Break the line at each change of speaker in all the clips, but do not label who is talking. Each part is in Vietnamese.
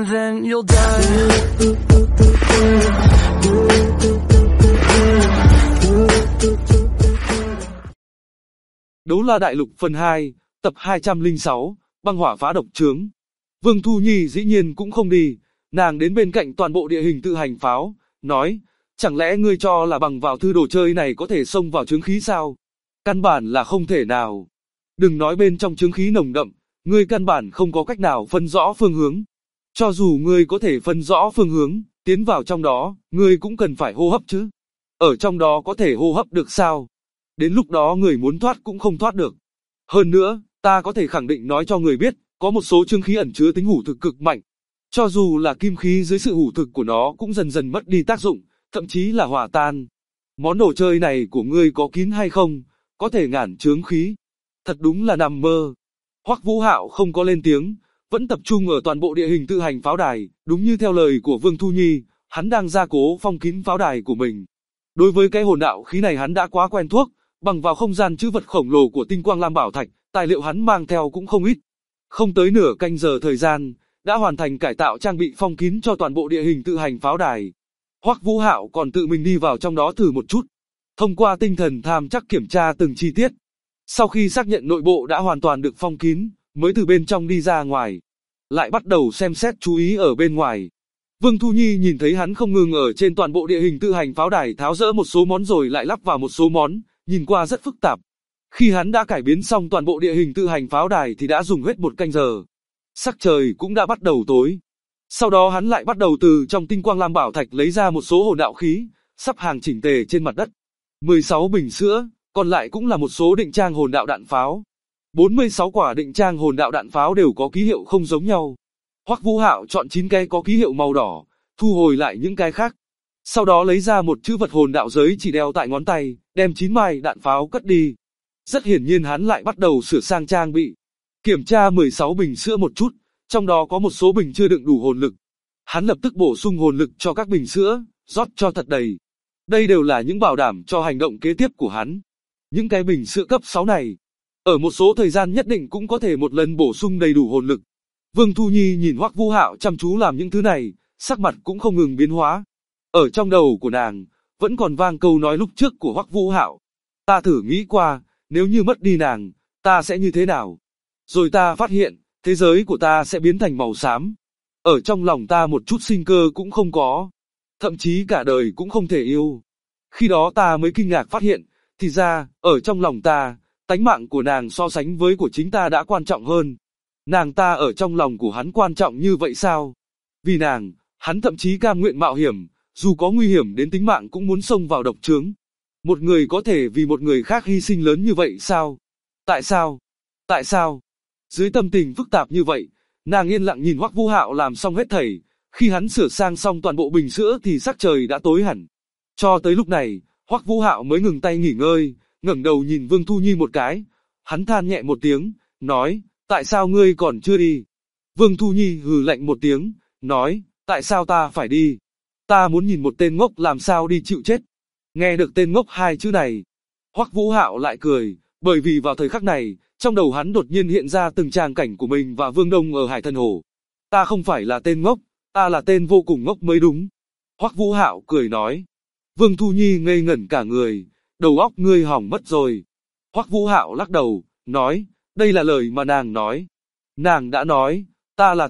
and then you'll die.
Đấu La Đại Lục phần 2, tập 206, băng hỏa phá độc trướng. Vương Thu Nhi dĩ nhiên cũng không đi, nàng đến bên cạnh toàn bộ địa hình tự hành pháo, nói, chẳng lẽ ngươi cho là bằng vào thứ đồ chơi này có thể xông vào chướng khí sao? Căn bản là không thể nào. Đừng nói bên trong chướng khí nồng đậm, ngươi căn bản không có cách nào phân rõ phương hướng. Cho dù ngươi có thể phân rõ phương hướng, tiến vào trong đó, ngươi cũng cần phải hô hấp chứ. Ở trong đó có thể hô hấp được sao? Đến lúc đó người muốn thoát cũng không thoát được. Hơn nữa, ta có thể khẳng định nói cho người biết, có một số chướng khí ẩn chứa tính hủ thực cực mạnh. Cho dù là kim khí dưới sự hủ thực của nó cũng dần dần mất đi tác dụng, thậm chí là hòa tan. Món đồ chơi này của ngươi có kín hay không, có thể ngản chướng khí. Thật đúng là nằm mơ. Hoắc Vũ Hạo không có lên tiếng, vẫn tập trung ở toàn bộ địa hình tự hành pháo đài, đúng như theo lời của Vương Thu Nhi, hắn đang gia cố phong kín pháo đài của mình. Đối với cái hồn đạo khí này hắn đã quá quen thuộc, bằng vào không gian trữ vật khổng lồ của Tinh Quang Lam Bảo Thạch, tài liệu hắn mang theo cũng không ít. Không tới nửa canh giờ thời gian, đã hoàn thành cải tạo trang bị phong kín cho toàn bộ địa hình tự hành pháo đài. Hoắc Vũ Hạo còn tự mình đi vào trong đó thử một chút, thông qua tinh thần tham chắc kiểm tra từng chi tiết. Sau khi xác nhận nội bộ đã hoàn toàn được phong kín, mới từ bên trong đi ra ngoài, lại bắt đầu xem xét chú ý ở bên ngoài. Vương Thu Nhi nhìn thấy hắn không ngừng ở trên toàn bộ địa hình tự hành pháo đài tháo dỡ một số món rồi lại lắp vào một số món, nhìn qua rất phức tạp. Khi hắn đã cải biến xong toàn bộ địa hình tự hành pháo đài thì đã dùng hết một canh giờ. Sắc trời cũng đã bắt đầu tối. Sau đó hắn lại bắt đầu từ trong Tinh Quang Lam Bảo Thạch lấy ra một số hồn đạo khí, sắp hàng chỉnh tề trên mặt đất. 16 bình sữa, còn lại cũng là một số định trang hồn đạo đạn pháo. 46 quả định trang hồn đạo đạn pháo đều có ký hiệu không giống nhau. Hoắc Vũ Hạo chọn 9 cái có ký hiệu màu đỏ, thu hồi lại những cái khác. Sau đó lấy ra một chữ vật hồn đạo giới chỉ đeo tại ngón tay, đem 9 mai đạn pháo cất đi. Rất hiển nhiên hắn lại bắt đầu sửa sang trang bị. Kiểm tra 16 bình sữa một chút, trong đó có một số bình chưa đựng đủ hồn lực. Hắn lập tức bổ sung hồn lực cho các bình sữa, rót cho thật đầy. Đây đều là những bảo đảm cho hành động kế tiếp của hắn. Những cái bình sữa cấp 6 này, ở một số thời gian nhất định cũng có thể một lần bổ sung đầy đủ hồn lực. Vương Thu Nhi nhìn Hoắc Vũ Hạo chăm chú làm những thứ này, sắc mặt cũng không ngừng biến hóa. Ở trong đầu của nàng, vẫn còn vang câu nói lúc trước của Hoắc Vũ Hạo. Ta thử nghĩ qua, nếu như mất đi nàng, ta sẽ như thế nào? Rồi ta phát hiện, thế giới của ta sẽ biến thành màu xám. Ở trong lòng ta một chút sinh cơ cũng không có. Thậm chí cả đời cũng không thể yêu. Khi đó ta mới kinh ngạc phát hiện, thì ra, ở trong lòng ta, tánh mạng của nàng so sánh với của chính ta đã quan trọng hơn. Nàng ta ở trong lòng của hắn quan trọng như vậy sao? Vì nàng, hắn thậm chí cam nguyện mạo hiểm, dù có nguy hiểm đến tính mạng cũng muốn xông vào độc trướng. Một người có thể vì một người khác hy sinh lớn như vậy sao? Tại sao? Tại sao? Dưới tâm tình phức tạp như vậy, nàng yên lặng nhìn Hoắc Vũ Hạo làm xong hết thảy. Khi hắn sửa sang xong toàn bộ bình sữa thì sắc trời đã tối hẳn. Cho tới lúc này, Hoắc Vũ Hạo mới ngừng tay nghỉ ngơi, ngẩng đầu nhìn Vương Thu Nhi một cái. Hắn than nhẹ một tiếng, nói, tại sao ngươi còn chưa đi? Vương Thu Nhi hừ lạnh một tiếng, nói, tại sao ta phải đi? Ta muốn nhìn một tên ngốc làm sao đi chịu chết. Nghe được tên ngốc hai chữ này, Hoắc Vũ Hạo lại cười, bởi vì vào thời khắc này, trong đầu hắn đột nhiên hiện ra từng tràng cảnh của mình và Vương Đông ở Hải Thần Hồ. Ta không phải là tên ngốc, ta là tên vô cùng ngốc mới đúng. Hoắc Vũ Hạo cười nói. Vương Thu Nhi ngây ngẩn cả người, đầu óc ngươi hỏng mất rồi. Hoắc Vũ Hạo lắc đầu, nói, đây là lời mà nàng nói. Nàng đã nói, ta là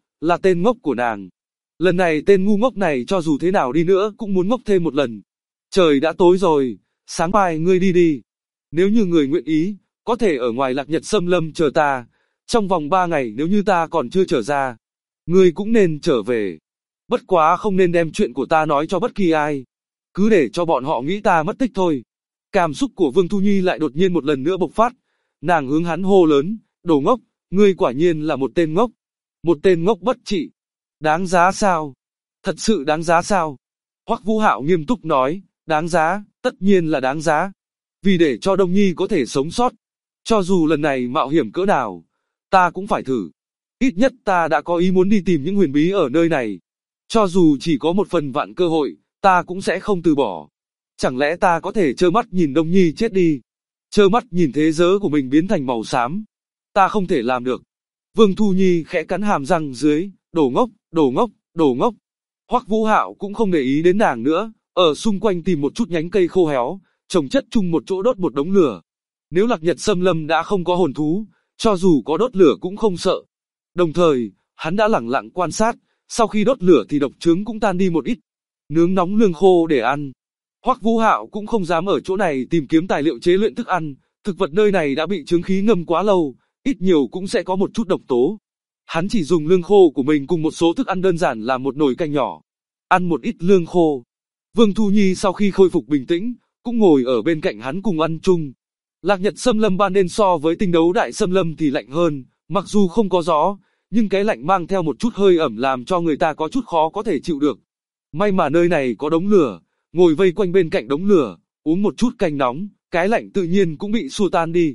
tên ngốc của nàng. Lần này tên ngu ngốc này cho dù thế nào đi nữa cũng muốn ngốc thêm một lần. Trời đã tối rồi, sáng mai ngươi đi đi. Nếu như người nguyện ý, có thể ở ngoài Lạc Nhật Xâm Lâm chờ ta. Trong vòng 3 ngày nếu như ta còn chưa trở ra, ngươi cũng nên trở về. Bất quá không nên đem chuyện của ta nói cho bất kỳ ai. Cứ để cho bọn họ nghĩ ta mất tích thôi. Cảm xúc của Vương Thu Nhi lại đột nhiên một lần nữa bộc phát. Nàng hướng hắn hô lớn, đồ ngốc, ngươi quả nhiên là một tên ngốc. Một tên ngốc bất trị. Đáng giá sao? Thật sự đáng giá sao? Hoắc Vũ Hạo nghiêm túc nói, đáng giá, tất nhiên là đáng giá. Vì để cho Đông Nhi có thể sống sót. Cho dù lần này mạo hiểm cỡ nào, ta cũng phải thử. Ít nhất ta đã có ý muốn đi tìm những huyền bí ở nơi này. Cho dù chỉ có một phần vạn cơ hội, ta cũng sẽ không từ bỏ. Chẳng lẽ ta có thể trơ mắt nhìn Đông Nhi chết đi? Trơ mắt nhìn thế giới của mình biến thành màu xám? Ta không thể làm được. Vương Thu Nhi khẽ cắn hàm răng dưới, đồ ngốc, đồ ngốc, đồ ngốc. Hoắc Vũ Hạo cũng không để ý đến nàng nữa, ở xung quanh tìm một chút nhánh cây khô héo, chồng chất chung một chỗ đốt một đống lửa. Nếu Lạc Nhật Xâm Lâm đã không có hồn thú, cho dù có đốt lửa cũng không sợ. Đồng thời, hắn đã lẳng lặng quan sát, sau khi đốt lửa thì độc chướng cũng tan đi một ít. Nướng nóng lương khô để ăn. Hoắc Vũ Hạo cũng không dám ở chỗ này tìm kiếm tài liệu chế luyện thức ăn, thực vật nơi này đã bị chướng khí ngâm quá lâu, ít nhiều cũng sẽ có một chút độc tố. Hắn chỉ dùng lương khô của mình cùng một số thức ăn đơn giản làm một nồi canh nhỏ. Ăn một ít lương khô. Vương Thu Nhi sau khi khôi phục bình tĩnh, cũng ngồi ở bên cạnh hắn cùng ăn chung. Lạc Nhật Xâm Lâm ban đêm so với Tinh Đấu Đại Xâm Lâm thì lạnh hơn, mặc dù không có gió, nhưng cái lạnh mang theo một chút hơi ẩm làm cho người ta có chút khó có thể chịu được. May mà nơi này có đống lửa, ngồi vây quanh bên cạnh đống lửa, uống một chút canh nóng, cái lạnh tự nhiên cũng bị xua tan đi.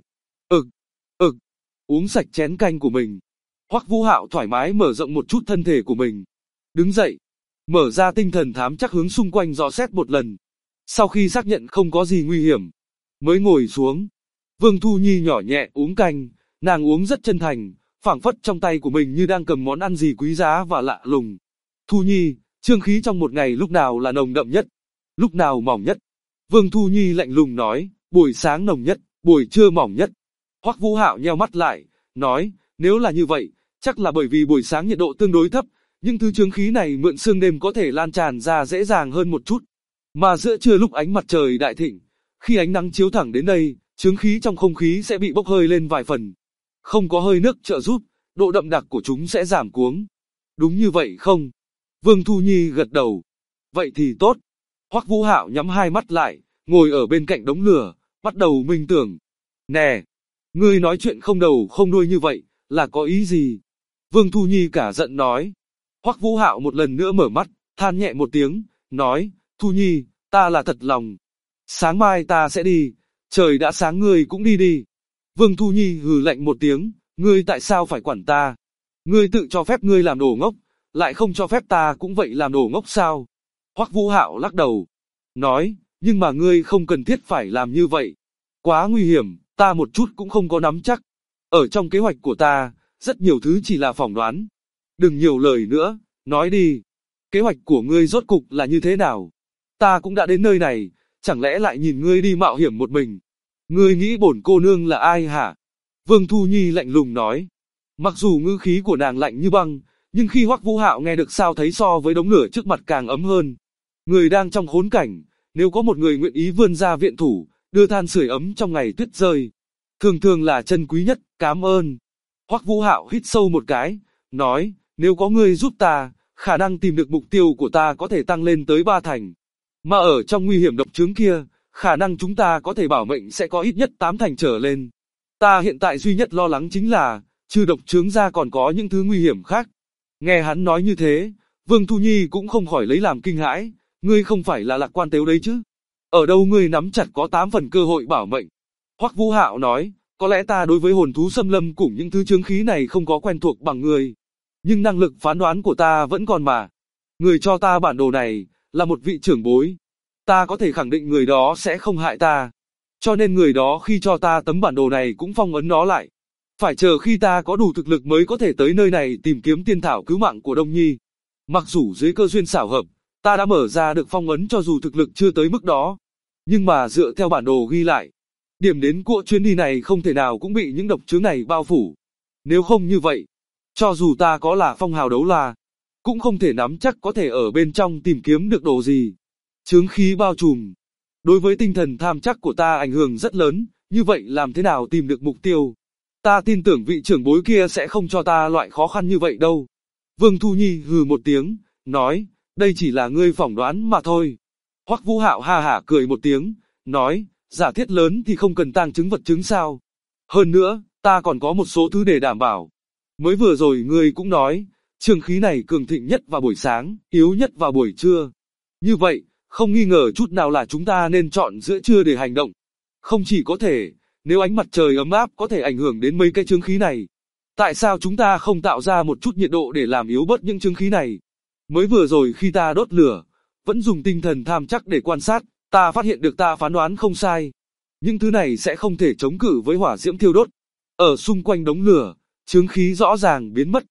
Uống sạch chén canh của mình. Hoắc Vũ Hạo thoải mái mở rộng một chút thân thể của mình. Đứng dậy, mở ra tinh thần thám trắc hướng xung quanh dò xét một lần. Sau khi xác nhận không có gì nguy hiểm, mới ngồi xuống. Vương Thu Nhi nhỏ nhẹ uống canh, nàng uống rất chân thành, phảng phất trong tay của mình như đang cầm món ăn gì quý giá và lạ lùng. Thu Nhi, chương khí trong một ngày lúc nào là nồng đậm nhất, lúc nào mỏng nhất? Vương Thu Nhi lạnh lùng nói, buổi sáng nồng nhất, buổi trưa mỏng nhất. Hoắc Vũ Hạo nheo mắt lại, nói, nếu là như vậy, chắc là bởi vì buổi sáng nhiệt độ tương đối thấp, nhưng thứ chướng khí này mượn sương đêm có thể lan tràn ra dễ dàng hơn một chút. Mà giữa trưa lúc ánh mặt trời đại thịnh, khi ánh nắng chiếu thẳng đến đây, chướng khí trong không khí sẽ bị bốc hơi lên vài phần. Không có hơi nước trợ giúp, độ đậm đặc của chúng sẽ giảm cuống. Đúng như vậy không? Vương Thu Nhi gật đầu. Vậy thì tốt. Hoắc Vũ Hạo nhắm hai mắt lại, ngồi ở bên cạnh đống lửa, bắt đầu minh tưởng. Nè, ngươi nói chuyện không đầu không đuôi như vậy, là có ý gì? Vương Thu Nhi cả giận nói. Hoắc Vũ Hạo một lần nữa mở mắt, than nhẹ một tiếng, nói, Thu Nhi, ta là thật lòng. Sáng mai ta sẽ đi, trời đã sáng ngươi cũng đi đi. Vương Thu Nhi hừ lạnh một tiếng, ngươi tại sao phải quản ta? Ngươi tự cho phép ngươi làm đồ ngốc, lại không cho phép ta cũng vậy làm đồ ngốc sao? Hoắc Vũ Hạo lắc đầu, nói, nhưng mà ngươi không cần thiết phải làm như vậy. Quá nguy hiểm, ta một chút cũng không có nắm chắc. Ở trong kế hoạch của ta, rất nhiều thứ chỉ là phỏng đoán. Đừng nhiều lời nữa, nói đi. Kế hoạch của ngươi rốt cục là như thế nào? Ta cũng đã đến nơi này, chẳng lẽ lại nhìn ngươi đi mạo hiểm một mình? Ngươi nghĩ bổn cô nương là ai hả? Vương Thu Nhi lạnh lùng nói. Mặc dù ngữ khí của nàng lạnh như băng, nhưng khi Hoắc Vũ Hạo nghe được sao thấy so với đống lửa trước mặt càng ấm hơn. Người đang trong khốn cảnh, nếu có một người nguyện ý vươn ra viện thủ, đưa than sưởi ấm trong ngày tuyết rơi, thường thường là chân quý nhất, cảm ơn. Hoắc Vũ Hạo hít sâu một cái, nói, nếu có ngươi giúp ta, khả năng tìm được mục tiêu của ta có thể tăng lên tới 3 thành. Mà ở trong nguy hiểm độc chướng kia, khả năng chúng ta có thể bảo mệnh sẽ có ít nhất 8 thành trở lên. Ta hiện tại duy nhất lo lắng chính là, trừ độc chướng ra còn có những thứ nguy hiểm khác. Nghe hắn nói như thế, Vương Thu Nhi cũng không khỏi lấy làm kinh hãi, ngươi không phải là Lạc Quan Tếu đấy chứ? Ở đâu ngươi nắm chặt có 8 phần cơ hội bảo mệnh? Hoắc Vũ Hạo nói, có lẽ ta đối với hồn thú xâm lâm cùng những thứ chướng khí này không có quen thuộc bằng ngươi, nhưng năng lực phán đoán của ta vẫn còn mà. Người cho ta bản đồ này, là một vị trưởng bối. Ta có thể khẳng định người đó sẽ không hại ta. Cho nên người đó khi cho ta tấm bản đồ này cũng phong ấn nó lại. Phải chờ khi ta có đủ thực lực mới có thể tới nơi này tìm kiếm tiên thảo cứu mạng của Đông Nhi. Mặc dù dưới cơ duyên xảo hợp, ta đã mở ra được phong ấn cho dù thực lực chưa tới mức đó. Nhưng mà dựa theo bản đồ ghi lại, điểm đến của chuyến đi này không thể nào cũng bị những độc chướng này bao phủ. Nếu không như vậy, cho dù ta có là phong hào đấu la, cũng không thể nắm chắc có thể ở bên trong tìm kiếm được đồ gì. Chướng khí bao trùm. Đối với tinh thần tham chắc của ta ảnh hưởng rất lớn, như vậy làm thế nào tìm được mục tiêu? Ta tin tưởng vị trưởng bối kia sẽ không cho ta loại khó khăn như vậy đâu. Vương Thu Nhi hừ một tiếng, nói, đây chỉ là ngươi phỏng đoán mà thôi. Hoắc Vũ Hạo ha hả cười một tiếng, nói, giả thiết lớn thì không cần tang chứng vật chứng sao. Hơn nữa, ta còn có một số thứ để đảm bảo. Mới vừa rồi ngươi cũng nói, chướng khí này cường thịnh nhất vào buổi sáng, yếu nhất vào buổi trưa. Như vậy, không nghi ngờ chút nào là chúng ta nên chọn giữa trưa để hành động. Không chỉ có thể, nếu ánh mặt trời ấm áp có thể ảnh hưởng đến mấy cái chướng khí này, tại sao chúng ta không tạo ra một chút nhiệt độ để làm yếu bớt những chướng khí này? Mới vừa rồi khi ta đốt lửa, vẫn dùng tinh thần tham chắc để quan sát, ta phát hiện được ta phán đoán không sai. Những thứ này sẽ không thể chống cự với hỏa diễm thiêu đốt. Ở xung quanh đống lửa, chướng khí rõ ràng biến mất.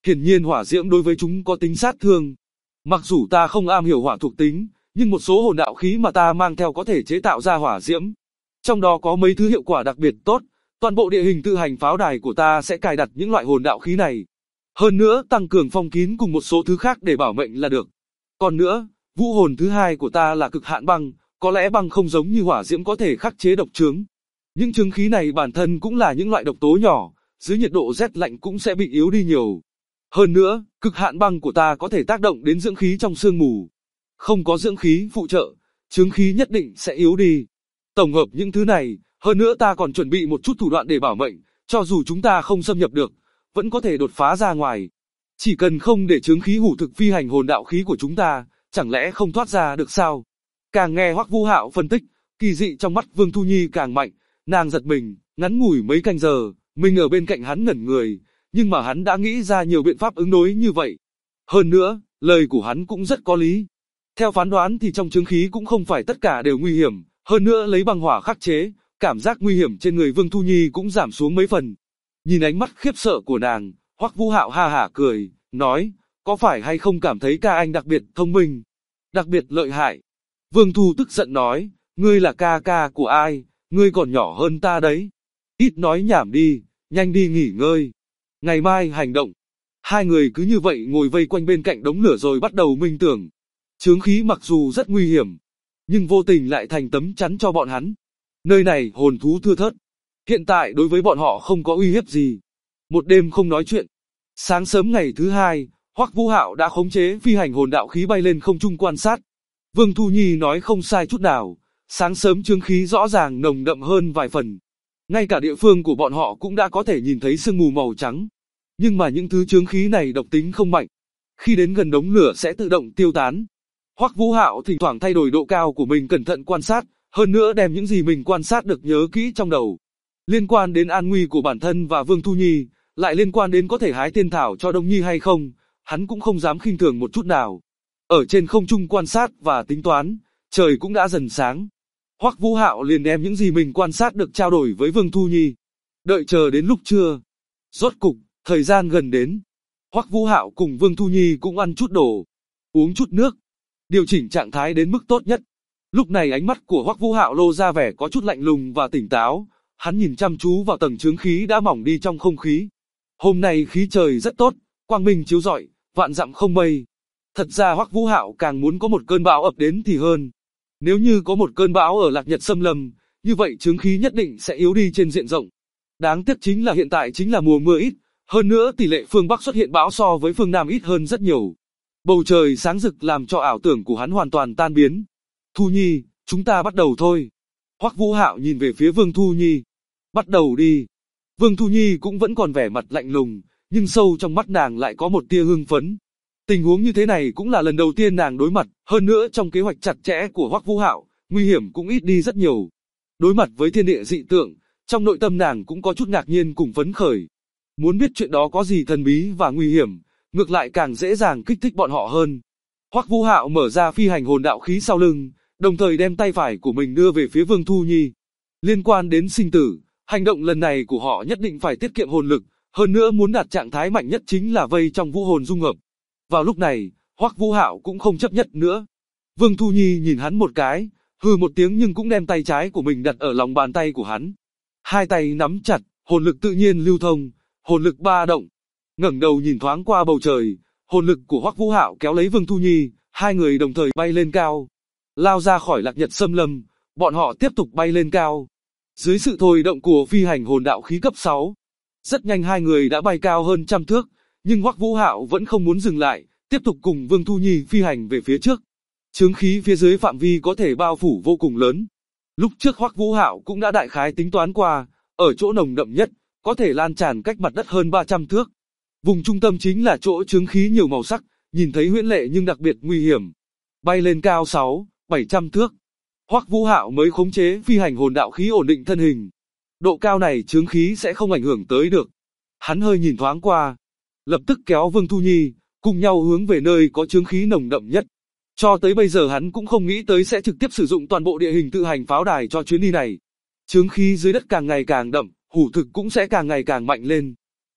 Hiển nhiên hỏa diễm đối với chúng có tính sát thương. Mặc dù ta không am hiểu hỏa thuộc tính, nhưng một số hồn đạo khí mà ta mang theo có thể chế tạo ra hỏa diễm. Trong đó có mấy thứ hiệu quả đặc biệt tốt, toàn bộ địa hình tự hành pháo đài của ta sẽ cài đặt những loại hồn đạo khí này. Hơn nữa tăng cường phong kín cùng một số thứ khác để bảo mệnh là được. Còn nữa, vũ hồn thứ hai của ta là cực hạn băng, có lẽ băng không giống như hỏa diễm có thể khắc chế độc chướng. Những chướng khí này bản thân cũng là những loại độc tố nhỏ, dưới nhiệt độ rét lạnh cũng sẽ bị yếu đi nhiều. Hơn nữa, cực hạn băng của ta có thể tác động đến dưỡng khí trong sương mù. Không có dưỡng khí phụ trợ, chướng khí nhất định sẽ yếu đi. Tổng hợp những thứ này, hơn nữa ta còn chuẩn bị một chút thủ đoạn để bảo mệnh, cho dù chúng ta không xâm nhập được, vẫn có thể đột phá ra ngoài. Chỉ cần không để chướng khí hủ thực phi hành hồn đạo khí của chúng ta, chẳng lẽ không thoát ra được sao? Càng nghe Hoắc Vũ Hạo phân tích, kỳ dị trong mắt Vương Thu Nhi càng mạnh, nàng giật mình, ngắn ngủi mấy canh giờ, mình ở bên cạnh hắn ngẩn người, nhưng mà hắn đã nghĩ ra nhiều biện pháp ứng đối như vậy. Hơn nữa, lời của hắn cũng rất có lý. Theo phán đoán thì trong chướng khí cũng không phải tất cả đều nguy hiểm, hơn nữa lấy băng hỏa khắc chế, cảm giác nguy hiểm trên người Vương Thu Nhi cũng giảm xuống mấy phần. Nhìn ánh mắt khiếp sợ của nàng, Hoắc Vũ Hạo ha hả cười, nói, có phải hay không cảm thấy ca anh đặc biệt thông minh, đặc biệt lợi hại? Vương Thu tức giận nói, ngươi là ca ca của ai, ngươi còn nhỏ hơn ta đấy. Ít nói nhảm đi, nhanh đi nghỉ ngơi. Ngày mai hành động. Hai người cứ như vậy ngồi vây quanh bên cạnh đống lửa rồi bắt đầu minh tưởng. Chướng khí mặc dù rất nguy hiểm, nhưng vô tình lại thành tấm chắn cho bọn hắn. Nơi này hồn thú thưa thớt. Hiện tại đối với bọn họ không có uy hiếp gì. Một đêm không nói chuyện. Sáng sớm ngày thứ hai, Hoắc Vũ Hạo đã khống chế phi hành hồn đạo khí bay lên không trung quan sát. Vương Thu Nhi nói không sai chút nào. Sáng sớm chướng khí rõ ràng nồng đậm hơn vài phần. Ngay cả địa phương của bọn họ cũng đã có thể nhìn thấy sương mù màu trắng. Nhưng mà những thứ chướng khí này độc tính không mạnh. Khi đến gần đống lửa sẽ tự động tiêu tán. Hoắc Vũ Hạo thỉnh thoảng thay đổi độ cao của mình cẩn thận quan sát, hơn nữa đem những gì mình quan sát được nhớ kỹ trong đầu. Liên quan đến an nguy của bản thân và Vương Thu Nhi, lại liên quan đến có thể hái tiên thảo cho Đông Nhi hay không, hắn cũng không dám khinh thường một chút nào. Ở trên không trung quan sát và tính toán, trời cũng đã dần sáng. Hoắc Vũ Hạo liền đem những gì mình quan sát được trao đổi với Vương Thu Nhi. Đợi chờ đến lúc trưa. Rốt cục, thời gian gần đến. Hoắc Vũ Hạo cùng Vương Thu Nhi cũng ăn chút đồ, uống chút nước, điều chỉnh trạng thái đến mức tốt nhất. Lúc này ánh mắt của Hoắc Vũ Hạo lộ ra vẻ có chút lạnh lùng và tỉnh táo, hắn nhìn chăm chú vào tầng chướng khí đã mỏng đi trong không khí. Hôm nay khí trời rất tốt, quang minh chiếu rọi, vạn dặm không mây. Thật ra Hoắc Vũ Hạo càng muốn có một cơn bão ập đến thì hơn. Nếu như có một cơn bão ở Lạc Nhật Xâm Lâm, như vậy chướng khí nhất định sẽ yếu đi trên diện rộng. Đáng tiếc chính là hiện tại chính là mùa mưa ít, hơn nữa tỷ lệ phương Bắc xuất hiện bão so với phương Nam ít hơn rất nhiều. Bầu trời sáng rực làm cho ảo tưởng của hắn hoàn toàn tan biến. Thu Nhi, chúng ta bắt đầu thôi. Hoắc Vũ Hạo nhìn về phía Vương Thu Nhi. Bắt đầu đi. Vương Thu Nhi cũng vẫn còn vẻ mặt lạnh lùng, nhưng sâu trong mắt nàng lại có một tia hưng phấn. Tình huống như thế này cũng là lần đầu tiên nàng đối mặt, hơn nữa trong kế hoạch chặt chẽ của Hoắc Vũ Hạo, nguy hiểm cũng ít đi rất nhiều. Đối mặt với thiên địa dị tượng, trong nội tâm nàng cũng có chút ngạc nhiên cùng phấn khởi. Muốn biết chuyện đó có gì thần bí và nguy hiểm, ngược lại càng dễ dàng kích thích bọn họ hơn. Hoắc Vũ Hạo mở ra phi hành hồn đạo khí sau lưng, đồng thời đem tay phải của mình đưa về phía Vương Thu Nhi. Liên quan đến sinh tử, hành động lần này của họ nhất định phải tiết kiệm hồn lực, hơn nữa muốn đạt trạng thái mạnh nhất chính là vây trong vũ hồn dung hợp. Vào lúc này, Hoắc Vũ Hạo cũng không chấp nhất nữa. Vương Thu Nhi nhìn hắn một cái, hừ một tiếng nhưng cũng đem tay trái của mình đặt ở lòng bàn tay của hắn. Hai tay nắm chặt, hồn lực tự nhiên lưu thông, hồn lực ba động. Ngẩng đầu nhìn thoáng qua bầu trời, hồn lực của Hoắc Vũ Hạo kéo lấy Vương Thu Nhi, hai người đồng thời bay lên cao. Lao ra khỏi Lạc Nhật Xâm Lâm, bọn họ tiếp tục bay lên cao. Dưới sự thôi động của phi hành hồn đạo khí cấp 6, rất nhanh hai người đã bay cao hơn trăm thước, nhưng Hoắc Vũ Hạo vẫn không muốn dừng lại, tiếp tục cùng Vương Thu Nhi phi hành về phía trước. Chướng khí phía dưới phạm vi có thể bao phủ vô cùng lớn. Lúc trước Hoắc Vũ Hạo cũng đã đại khái tính toán qua, ở chỗ nồng đậm nhất, có thể lan tràn cách mặt đất hơn 300 thước. Vùng trung tâm chính là chỗ chướng khí nhiều màu sắc, nhìn thấy huyễn lệ nhưng đặc biệt nguy hiểm. Bay lên cao 600-700 thước, Hoắc Vũ Hạo mới khống chế phi hành hồn đạo khí ổn định thân hình. Độ cao này chướng khí sẽ không ảnh hưởng tới được. Hắn hơi nhìn thoáng qua, lập tức kéo Vương Thu Nhi, cùng nhau hướng về nơi có chướng khí nồng đậm nhất. Cho tới bây giờ hắn cũng không nghĩ tới sẽ trực tiếp sử dụng toàn bộ địa hình tự hành pháo đài cho chuyến đi này. Chướng khí dưới đất càng ngày càng đậm, hủ thực cũng sẽ càng ngày càng mạnh lên.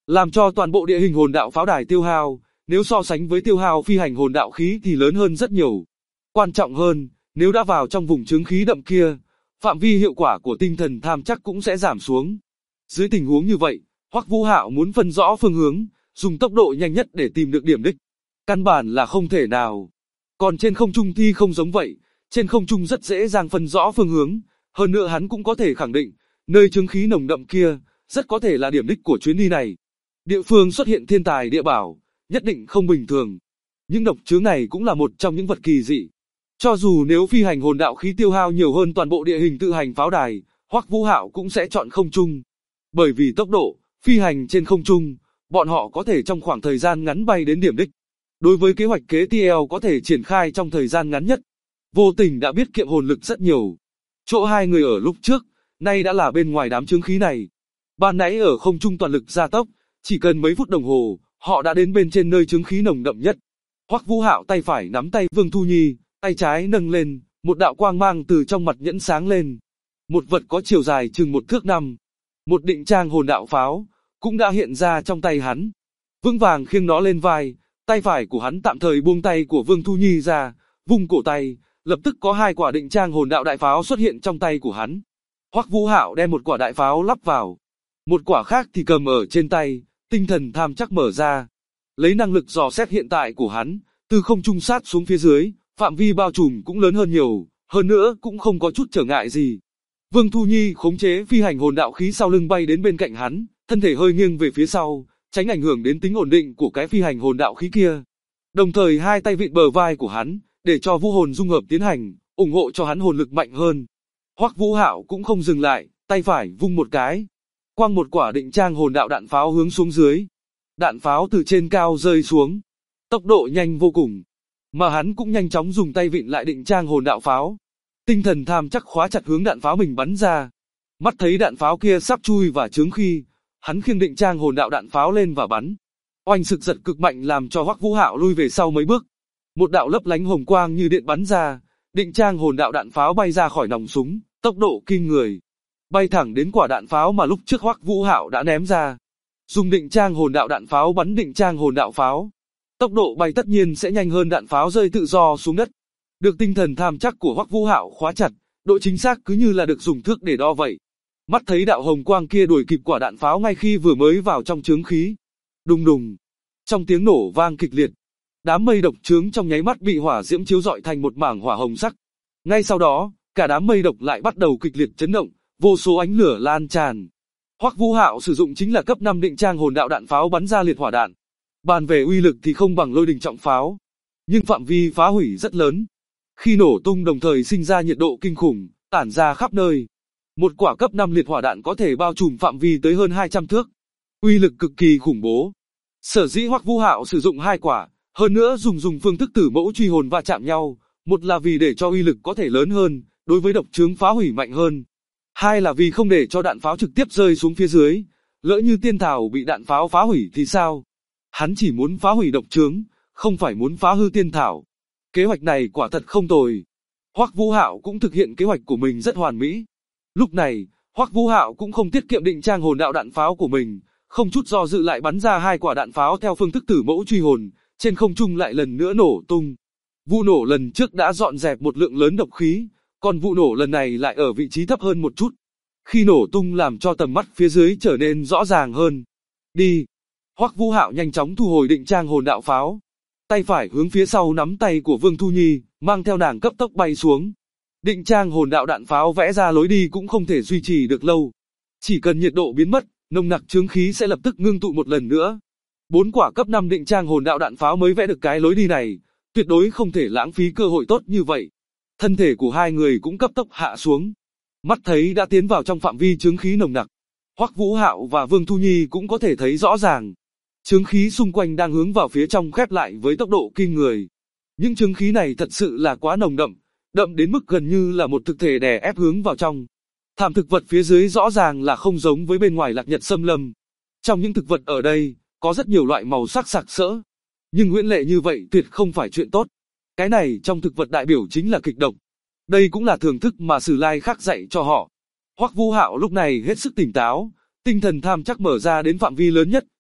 làm cho toàn bộ địa hình hồn đạo pháo đài tiêu hao, nếu so sánh với tiêu hao phi hành hồn đạo khí thì lớn hơn rất nhiều. Quan trọng hơn, nếu đã vào trong vùng chướng khí đậm kia, phạm vi hiệu quả của tinh thần tham chắc cũng sẽ giảm xuống. Dưới tình huống như vậy, Hoắc Vũ Hạo muốn phân rõ phương hướng, dùng tốc độ nhanh nhất để tìm được điểm đích. Căn bản là không thể nào. Còn trên không trung thì không giống vậy, trên không trung rất dễ dàng phân rõ phương hướng, hơn nữa hắn cũng có thể khẳng định, nơi chướng khí nồng đậm kia, rất có thể là điểm đích của chuyến đi này. Địa phương xuất hiện thiên tài địa bảo, nhất định không bình thường. Những độc chướng này cũng là một trong những vật kỳ dị. Cho dù nếu phi hành hồn đạo khí tiêu hao nhiều hơn toàn bộ địa hình tự hành pháo đài, Hoắc Vũ Hạo cũng sẽ chọn không trung. Bởi vì tốc độ, phi hành trên không trung, bọn họ có thể trong khoảng thời gian ngắn bay đến điểm đích. Đối với kế hoạch kế tiếp có thể triển khai trong thời gian ngắn nhất, vô tình đã biết kiệm hồn lực rất nhiều. Chỗ hai người ở lúc trước, nay đã là bên ngoài đám chướng khí này. Ban nãy ở không trung toàn lực gia tốc, chỉ cần mấy phút đồng hồ, họ đã đến bên trên nơi chướng khí nồng đậm nhất. Hoắc Vũ Hạo tay phải nắm tay Vương Thu Nhi, tay trái nâng lên, một đạo quang mang từ trong mặt nhẫn sáng lên. Một vật có chiều dài chừng 1 thước 5, một định trang hồn đạo pháo, cũng đã hiện ra trong tay hắn. Vững vàng khiêng nó lên vai, tay phải của hắn tạm thời buông tay của Vương Thu Nhi ra, vung cổ tay, lập tức có 2 quả định trang hồn đạo đại pháo xuất hiện trong tay của hắn. Hoắc Vũ Hạo đem một quả đại pháo lắp vào, một quả khác thì cầm ở trên tay, tinh thần tham chắc mở ra. Lấy năng lực dò xét hiện tại của hắn, từ không trung sát xuống phía dưới, phạm vi bao trùm cũng lớn hơn nhiều, hơn nữa cũng không có chút trở ngại gì. Vương Thu Nhi khống chế phi hành hồn đạo khí sau lưng bay đến bên cạnh hắn, thân thể hơi nghiêng về phía sau, tránh ảnh hưởng đến tính ổn định của cái phi hành hồn đạo khí kia. Đồng thời hai tay vịn bờ vai của hắn, để cho vũ hồn dung hợp tiến hành, ủng hộ cho hắn hồn lực mạnh hơn. Hoắc Vũ Hạo cũng không dừng lại, tay phải vung một cái, quăng một quả định trang hồn đạo đạn pháo hướng xuống dưới. Đạn pháo từ trên cao rơi xuống, tốc độ nhanh vô cùng, mà hắn cũng nhanh chóng dùng tay vịn lại định trang hồn đạo pháo. Tinh thần tham chắc khóa chặt hướng đạn pháo mình bắn ra. Mắt thấy đạn pháo kia sắp chui vào chướng khí, hắn khiêng định trang hồn đạo đạn pháo lên và bắn. Oanh, sực giật cực mạnh làm cho Hoắc Vũ Hạo lui về sau mấy bước. Một đạo lấp lánh hồng quang như điện bắn ra, định trang hồn đạo đạn pháo bay ra khỏi nòng súng, tốc độ kinh người, bay thẳng đến quả đạn pháo mà lúc trước Hoắc Vũ Hạo đã ném ra. Dùng định trang hồn đạo đạn pháo bắn định trang hồn đạo pháo, tốc độ bay tất nhiên sẽ nhanh hơn đạn pháo rơi tự do xuống đất. Được tinh thần tham chắc của Hoắc Vũ Hạo khóa chặt, độ chính xác cứ như là được dùng thước để đo vậy. Mắt thấy đạo hồng quang kia đuổi kịp quả đạn pháo ngay khi vừa mới vào trong chướng khí. Đùng đùng, trong tiếng nổ vang kịch liệt, đám mây độc chướng trong nháy mắt bị hỏa diễm chiếu rọi thành một mảng hỏa hồng sắc. Ngay sau đó, cả đám mây độc lại bắt đầu kịch liệt chấn động, vô số ánh lửa lan tràn. Hoắc Vũ Hạo sử dụng chính là cấp 5 định trang hồn đạo đạn pháo bắn ra liệt hỏa đạn. Bàn về uy lực thì không bằng lôi đình trọng pháo, nhưng phạm vi phá hủy rất lớn. Khi nổ tung đồng thời sinh ra nhiệt độ kinh khủng, tản ra khắp nơi. Một quả cấp 5 liệt hỏa đạn có thể bao trùm phạm vi tới hơn 200 thước. Uy lực cực kỳ khủng bố. Sở dĩ Hoắc Vũ Hạo sử dụng 2 quả, hơn nữa dùng phương thức tử mẫu truy hồn va chạm nhau, một là vì để cho uy lực có thể lớn hơn, đối với độc chướng phá hủy mạnh hơn. Hai là vì không để cho đạn pháo trực tiếp rơi xuống phía dưới, lỡ như tiên thảo bị đạn pháo phá hủy thì sao? Hắn chỉ muốn phá hủy độc chướng, không phải muốn phá hư tiên thảo. Kế hoạch này quả thật không tồi. Hoắc Vũ Hạo cũng thực hiện kế hoạch của mình rất hoàn mỹ. Lúc này, Hoắc Vũ Hạo cũng không tiết kiệm định trang hồn đạo đạn pháo của mình, không chút do dự lại bắn ra 2 quả đạn pháo theo phương thức tử mẫu truy hồn, trên không trung lại lần nữa nổ tung. Vụ nổ lần trước đã dọn dẹp một lượng lớn độc khí, còn vụ nổ lần này lại ở vị trí thấp hơn một chút. Khi nổ tung làm cho tầm mắt phía dưới trở nên rõ ràng hơn. Đi! Hoắc Vũ Hạo nhanh chóng thu hồi định trang hồn đạo pháo. Tay phải hướng phía sau nắm tay của Vương Thu Nhi, mang theo nàng cấp tốc bay xuống. Định trang hồn đạo đạn pháo vẽ ra lối đi cũng không thể duy trì được lâu. Chỉ cần nhiệt độ biến mất, nồng nặc chướng khí sẽ lập tức ngưng tụ một lần nữa. 4 quả cấp 5 định trang hồn đạo đạn pháo mới vẽ được cái lối đi này, tuyệt đối không thể lãng phí cơ hội tốt như vậy. Thân thể của hai người cũng cấp tốc hạ xuống. Mắt thấy đã tiến vào trong phạm vi chướng khí nồng nặc. Hoắc Vũ Hạo và Vương Thu Nhi cũng có thể thấy rõ ràng. Chướng khí xung quanh đang hướng vào phía trong khép lại với tốc độ kinh người. Những chướng khí này thật sự là quá nồng đậm, đậm đến mức gần như là một thực thể đè ép hướng vào trong. Thảm thực vật phía dưới rõ ràng là không giống với bên ngoài Lạc Nhật Xâm Lâm. Trong những thực vật ở đây, có rất nhiều loại màu sắc sặc sỡ. Nhưng huyễn lệ như vậy tuyệt không phải chuyện tốt. Cái này trong thực vật đại biểu chính là kịch độc. Đây cũng là thưởng thức mà Sử Lai Khắc dạy cho họ. Hoắc Vũ Hạo lúc này hết sức tỉnh táo, tinh thần tham chắc mở ra đến phạm vi lớn nhất,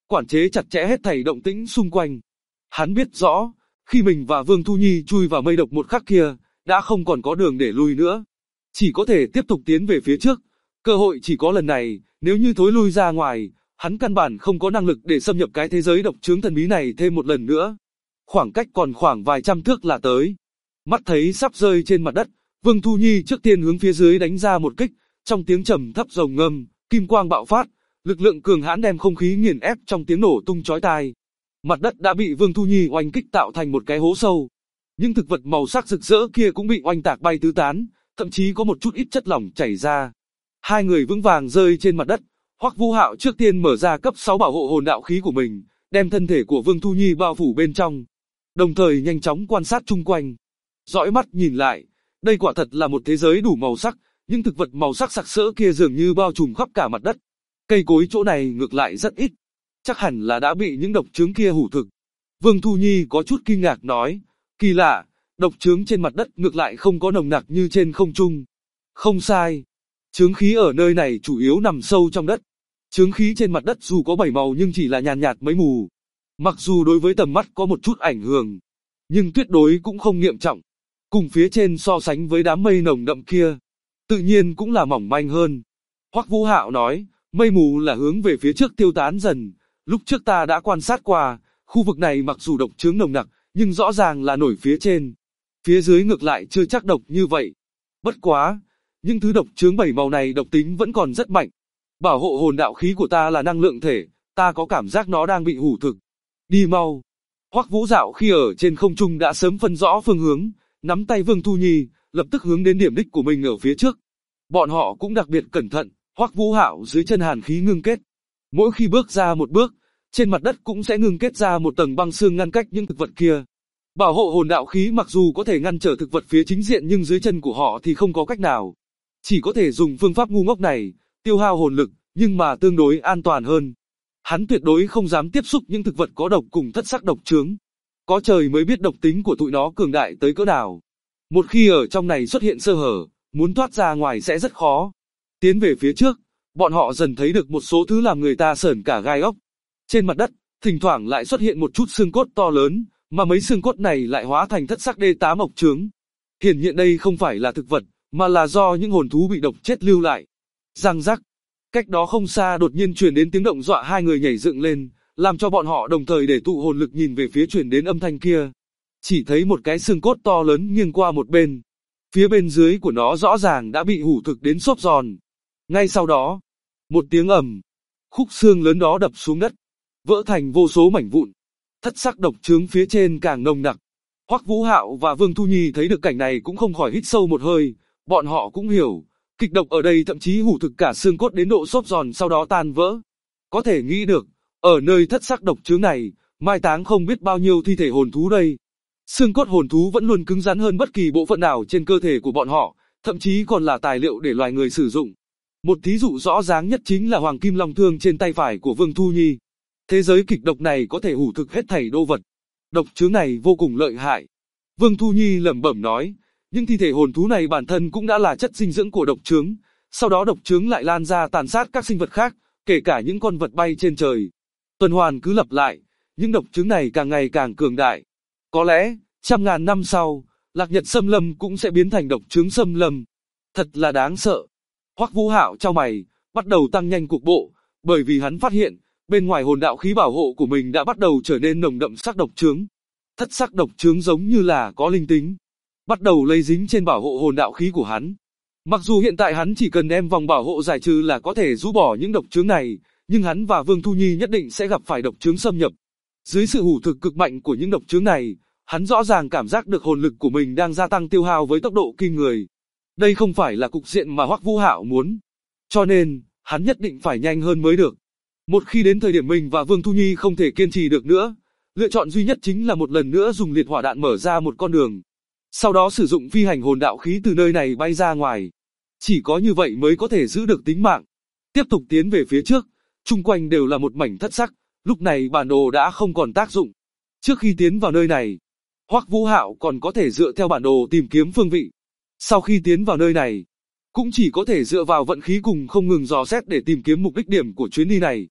quản chế chặt chẽ hết thảy động tĩnh xung quanh. Hắn biết rõ, khi mình và Vương Thu Nhi chui vào mây độc một khắc kia, đã không còn có đường để lui nữa. Chỉ có thể tiếp tục tiến về phía trước. Cơ hội chỉ có lần này, nếu như thối lui ra ngoài, hắn căn bản không có năng lực để xâm nhập cái thế giới độc chướng thần bí này thêm một lần nữa. Khoảng cách còn khoảng vài trăm thước là tới. Mắt thấy sắp rơi trên mặt đất, Vương Thu Nhi trước tiên hướng phía dưới đánh ra một kích, trong tiếng trầm thấp rồng ngâm, kim quang bạo phát, lực lượng cường hãn đem không khí nghiền ép trong tiếng nổ tung chói tai. Mặt đất đã bị Vương Thu Nhi oanh kích tạo thành một cái hố sâu. Những thực vật màu sắc rực rỡ kia cũng bị oanh tạc bay tứ tán, thậm chí có một chút ít chất lỏng chảy ra. Hai người vững vàng rơi trên mặt đất. Hoắc Vũ Hạo trước tiên mở ra cấp 6 bảo hộ hồn đạo khí của mình, đem thân thể của Vương Thu Nhi bao phủ bên trong, đồng thời nhanh chóng quan sát chung quanh. Dõi mắt nhìn lại, đây quả thật là một thế giới đủ màu sắc, những thực vật màu sắc sặc sỡ kia dường như bao trùm khắp cả mặt đất. Cây cối chỗ này ngược lại rất ít, chắc hẳn là đã bị những độc chướng kia hủ thực. Vương Thu Nhi có chút kinh ngạc nói, kỳ lạ, độc chướng trên mặt đất ngược lại không có nồng nặc như trên không trung. Không sai, chướng khí ở nơi này chủ yếu nằm sâu trong đất. Chướng khí trên mặt đất dù có bảy màu nhưng chỉ là nhàn nhạt mấy mù. Mặc dù đối với tầm mắt có một chút ảnh hưởng, nhưng tuyệt đối cũng không nghiêm trọng. Cùng phía trên so sánh với đám mây nồng đậm kia, tự nhiên cũng là mỏng manh hơn. Hoắc Vũ Hạo nói, mây mù là hướng về phía trước tiêu tán dần. Lúc trước ta đã quan sát qua, khu vực này mặc dù độc chướng nồng nặc, nhưng rõ ràng là nổi phía trên. Phía dưới ngược lại chưa chắc độc như vậy. Bất quá, những thứ độc chướng bảy màu này độc tính vẫn còn rất mạnh. Bảo hộ hồn đạo khí của ta là năng lượng thể, ta có cảm giác nó đang bị hủ thực. Đi mau. Hoắc Vũ Dạo khi ở trên không trung đã sớm phân rõ phương hướng, nắm tay Vương Thu Nhi, lập tức hướng đến điểm đích của mình ở phía trước. Bọn họ cũng đặc biệt cẩn thận, Hoắc Vũ Hạo dưới chân hàn khí ngưng kết. Mỗi khi bước ra một bước, trên mặt đất cũng sẽ ngưng kết ra một tầng băng xương ngăn cách những thực vật kia. Bảo hộ hồn đạo khí mặc dù có thể ngăn trở thực vật phía chính diện nhưng dưới chân của họ thì không có cách nào. Chỉ có thể dùng phương pháp ngu ngốc này, tiêu hao hồn lực, nhưng mà tương đối an toàn hơn. Hắn tuyệt đối không dám tiếp xúc những thực vật có độc cùng thất sắc độc chướng. Có trời mới biết độc tính của tụi nó cường đại tới cỡ nào. Một khi ở trong này xuất hiện sơ hở, muốn thoát ra ngoài sẽ rất khó. Tiến về phía trước, bọn họ dần thấy được một số thứ làm người ta sởn cả gai ốc. Trên mặt đất, thỉnh thoảng lại xuất hiện một chút xương cốt to lớn, mà mấy xương cốt này lại hóa thành thất sắc D8 độc chướng. Hiển nhiên đây không phải là thực vật, mà là do những hồn thú bị độc chết lưu lại. Răng rắc. Cách đó không xa đột nhiên truyền đến tiếng động dọa hai người nhảy dựng lên, làm cho bọn họ đồng thời để tụ hồn lực nhìn về phía truyền đến âm thanh kia. Chỉ thấy một cái xương cốt to lớn nghiêng qua một bên. Phía bên dưới của nó rõ ràng đã bị hủ thực đến xốp giòn. Ngay sau đó, một tiếng ầm, khúc xương lớn đó đập xuống đất, vỡ thành vô số mảnh vụn. Thất sắc độc chướng phía trên càng nồng nặc. Hoắc Vũ Hạo và Vương Thu Nhi thấy được cảnh này cũng không khỏi hít sâu một hơi, bọn họ cũng hiểu, kịch độc ở đây thậm chí hủ thực cả xương cốt đến độ xốp giòn sau đó tan vỡ. Có thể nghĩ được, ở nơi thất sắc độc chướng này, mai táng không biết bao nhiêu thi thể hồn thú đây. Xương cốt hồn thú vẫn luôn cứng rắn hơn bất kỳ bộ phận nào trên cơ thể của bọn họ, thậm chí còn là tài liệu để loài người sử dụng. Một thí dụ rõ ràng nhất chính là Hoàng Kim Long Thương trên tay phải của Vương Thu Nhi. Thế giới kịch độc này có thể hủ thực hết thảy đô vật. Độc chướng này vô cùng lợi hại. Vương Thu Nhi lẩm bẩm nói, những thi thể hồn thú này bản thân cũng đã là chất dinh dưỡng của độc chướng, sau đó độc chướng lại lan ra tàn sát các sinh vật khác, kể cả những con vật bay trên trời. Tuần hoàn cứ lặp lại, những độc chướng này càng ngày càng cường đại. Có lẽ, trăm ngàn năm sau, Lạc Nhật Xâm Lâm cũng sẽ biến thành độc chướng xâm lâm. Thật là đáng sợ. Hoắc Vũ Hạo chau mày, bắt đầu tăng nhanh cuộc bộ, bởi vì hắn phát hiện, bên ngoài hồn đạo khí bảo hộ của mình đã bắt đầu trở nên nồng đậm sắc độc chướng. Thất sắc độc chướng giống như là có linh tính, bắt đầu lây dính trên bảo hộ hồn đạo khí của hắn. Mặc dù hiện tại hắn chỉ cần đem vòng bảo hộ giải trừ là có thể rũ bỏ những độc chướng này, nhưng hắn và Vương Thu Nhi nhất định sẽ gặp phải độc chướng xâm nhập. Dưới sự hủ thực cực mạnh của những độc chướng này, hắn rõ ràng cảm giác được hồn lực của mình đang gia tăng tiêu hao với tốc độ kinh người. Đây không phải là cục diện mà Hoắc Vũ Hạo muốn. Cho nên, hắn nhất định phải nhanh hơn mới được. Một khi đến thời điểm mình và Vương Thu Nhi không thể kiên trì được nữa, lựa chọn duy nhất chính là một lần nữa dùng liệt hỏa đạn mở ra một con đường. Sau đó sử dụng phi hành hồn đạo khí từ nơi này bay ra ngoài. Chỉ có như vậy mới có thể giữ được tính mạng. Tiếp tục tiến về phía trước, chung quanh đều là một mảnh thất sắc, lúc này bản đồ đã không còn tác dụng. Trước khi tiến vào nơi này, Hoắc Vũ Hạo còn có thể dựa theo bản đồ tìm kiếm phương vị. Sau khi tiến vào nơi này, cũng chỉ có thể dựa vào vận khí cùng không ngừng dò xét để tìm kiếm mục đích điểm của chuyến đi này.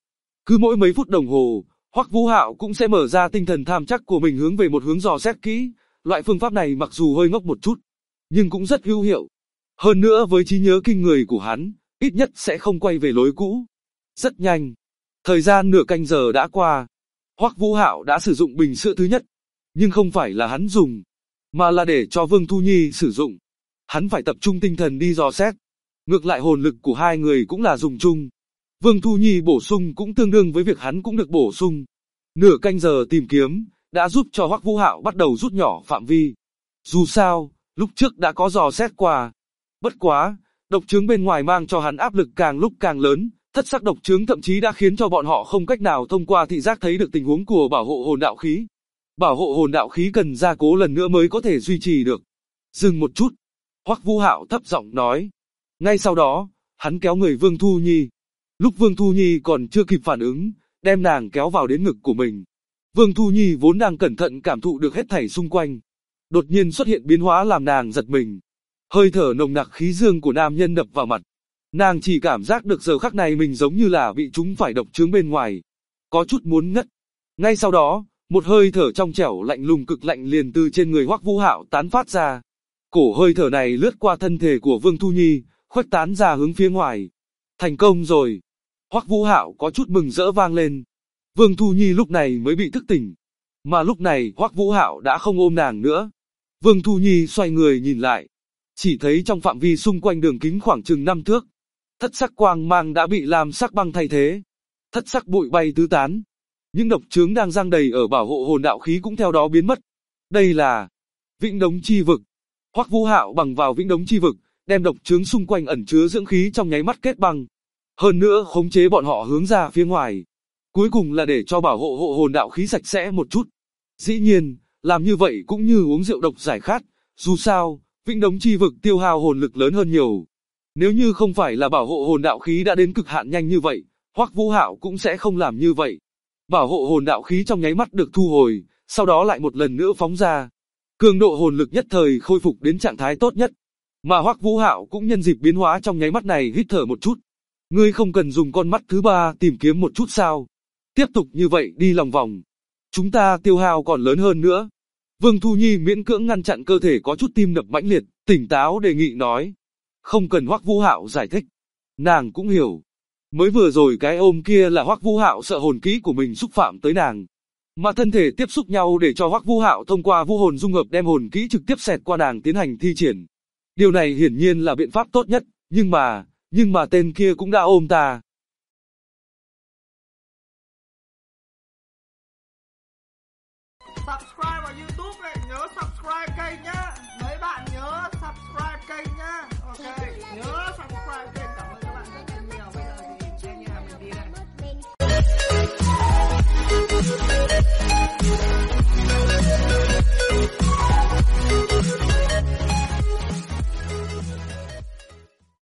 Cứ mỗi mấy phút đồng hồ, Hoắc Vũ Hạo cũng sẽ mở ra tinh thần tham trắc của mình hướng về một hướng dò xét kỹ. Loại phương pháp này mặc dù hơi ngốc một chút, nhưng cũng rất hữu hiệu. Hơn nữa với trí nhớ kinh người của hắn, ít nhất sẽ không quay về lối cũ. Rất nhanh, thời gian nửa canh giờ đã qua. Hoắc Vũ Hạo đã sử dụng bình sữa thứ nhất, nhưng không phải là hắn dùng, mà là để cho Vương Thu Nhi sử dụng. Hắn phải tập trung tinh thần đi dò xét. Ngược lại hồn lực của hai người cũng là dùng chung. Vương Thu Nhi bổ sung cũng tương đương với việc hắn cũng được bổ sung. Nửa canh giờ tìm kiếm đã giúp cho Hoắc Vũ Hạo bắt đầu rút nhỏ phạm vi. Dù sao, lúc trước đã có dò xét qua. Bất quá, độc chứng bên ngoài mang cho hắn áp lực càng lúc càng lớn. Thất sắc độc chứng thậm chí đã khiến cho bọn họ không cách nào thông qua thị giác thấy được tình huống của bảo hộ hồn đạo khí. Bảo hộ hồn đạo khí cần gia cố lần nữa mới có thể duy trì được. Dừng một chút, Hoắc Vũ Hạo thấp giọng nói. Ngay sau đó, hắn kéo người Vương Thu Nhi. Lúc Vương Thu Nhi còn chưa kịp phản ứng, đem nàng kéo vào đến ngực của mình. Vương Thu Nhi vốn đang cẩn thận cảm thụ được hết thảy xung quanh. Đột nhiên xuất hiện biến hóa làm nàng giật mình. Hơi thở nồng nặc khí dương của nam nhân đập vào mặt. Nàng chỉ cảm giác được giờ khắc này mình giống như là bị trúng phải độc chứng bên ngoài. Có chút muốn ngất. Ngay sau đó, một hơi thở trong trẻo lạnh lùng cực lạnh liền từ trên người Hoắc Vũ Hạo tán phát ra. Cổ hơi thở này lướt qua thân thể của Vương Thu Nhi, khuếch tán ra hướng phía ngoài. Thành công rồi. Hoắc Vũ Hạo có chút mừng rỡ vang lên. Vương Thu Nhi lúc này mới bị thức tỉnh. Mà lúc này Hoắc Vũ Hạo đã không ôm nàng nữa. Vương Thu Nhi xoay người nhìn lại. Chỉ thấy trong phạm vi xung quanh đường kính khoảng chừng 5 thước. Thất sắc quang mang đã bị lam sắc băng thay thế. Thất sắc bụi bay tứ tán. Những độc chứng đang giăng đầy ở bảo hộ hồn đạo khí cũng theo đó biến mất. Đây là Vĩnh Đống Chi Vực. Hoắc Vũ Hạo bằng vào Vĩnh Đống Chi Vực, đem độc chứng xung quanh ẩn chứa dưỡng khí trong nháy mắt kết băng. Hơn nữa khống chế bọn họ hướng ra phía ngoài. Cuối cùng là để cho bảo hộ hồn đạo khí sạch sẽ một chút. Dĩ nhiên, làm như vậy cũng như uống rượu độc giải khát. Dù sao, Vĩnh Đống Chi Vực tiêu hao hồn lực lớn hơn nhiều. Nếu như không phải là bảo hộ hồn đạo khí đã đến cực hạn nhanh như vậy, Hoắc Vũ Hạo cũng sẽ không làm như vậy. Bảo hộ hồn đạo khí trong nháy mắt được thu hồi, sau đó lại một lần nữa phóng ra. Cường độ hồn lực nhất thời khôi phục đến trạng thái tốt nhất. Mà Hoắc Vũ Hạo cũng nhân dịp biến hóa trong nháy mắt này hít thở một chút. Ngươi không cần dùng con mắt thứ ba tìm kiếm một chút sao? Tiếp tục như vậy đi lòng vòng. Chúng ta tiêu hao còn lớn hơn nữa. Vương Thu Nhi miễn cưỡng ngăn chặn cơ thể có chút tim đập mãnh liệt, tỉnh táo đề nghị nói. Không cần Hoắc Vũ Hạo giải thích. Nàng cũng hiểu. Mới vừa rồi cái ôm kia là Hoắc Vũ Hạo sợ hồn kỹ của mình xúc phạm tới nàng. Mà thân thể tiếp xúc nhau để cho Hoắc Vũ Hạo thông qua vũ hồn dung hợp đem hồn kỹ trực tiếp xẹt qua nàng tiến hành thi triển. Điều này hiển nhiên là biện pháp tốt nhất, nhưng mà tên kia cũng đã ôm ta.
Subscribe vào YouTube này, nhớ subscribe kênh nhá.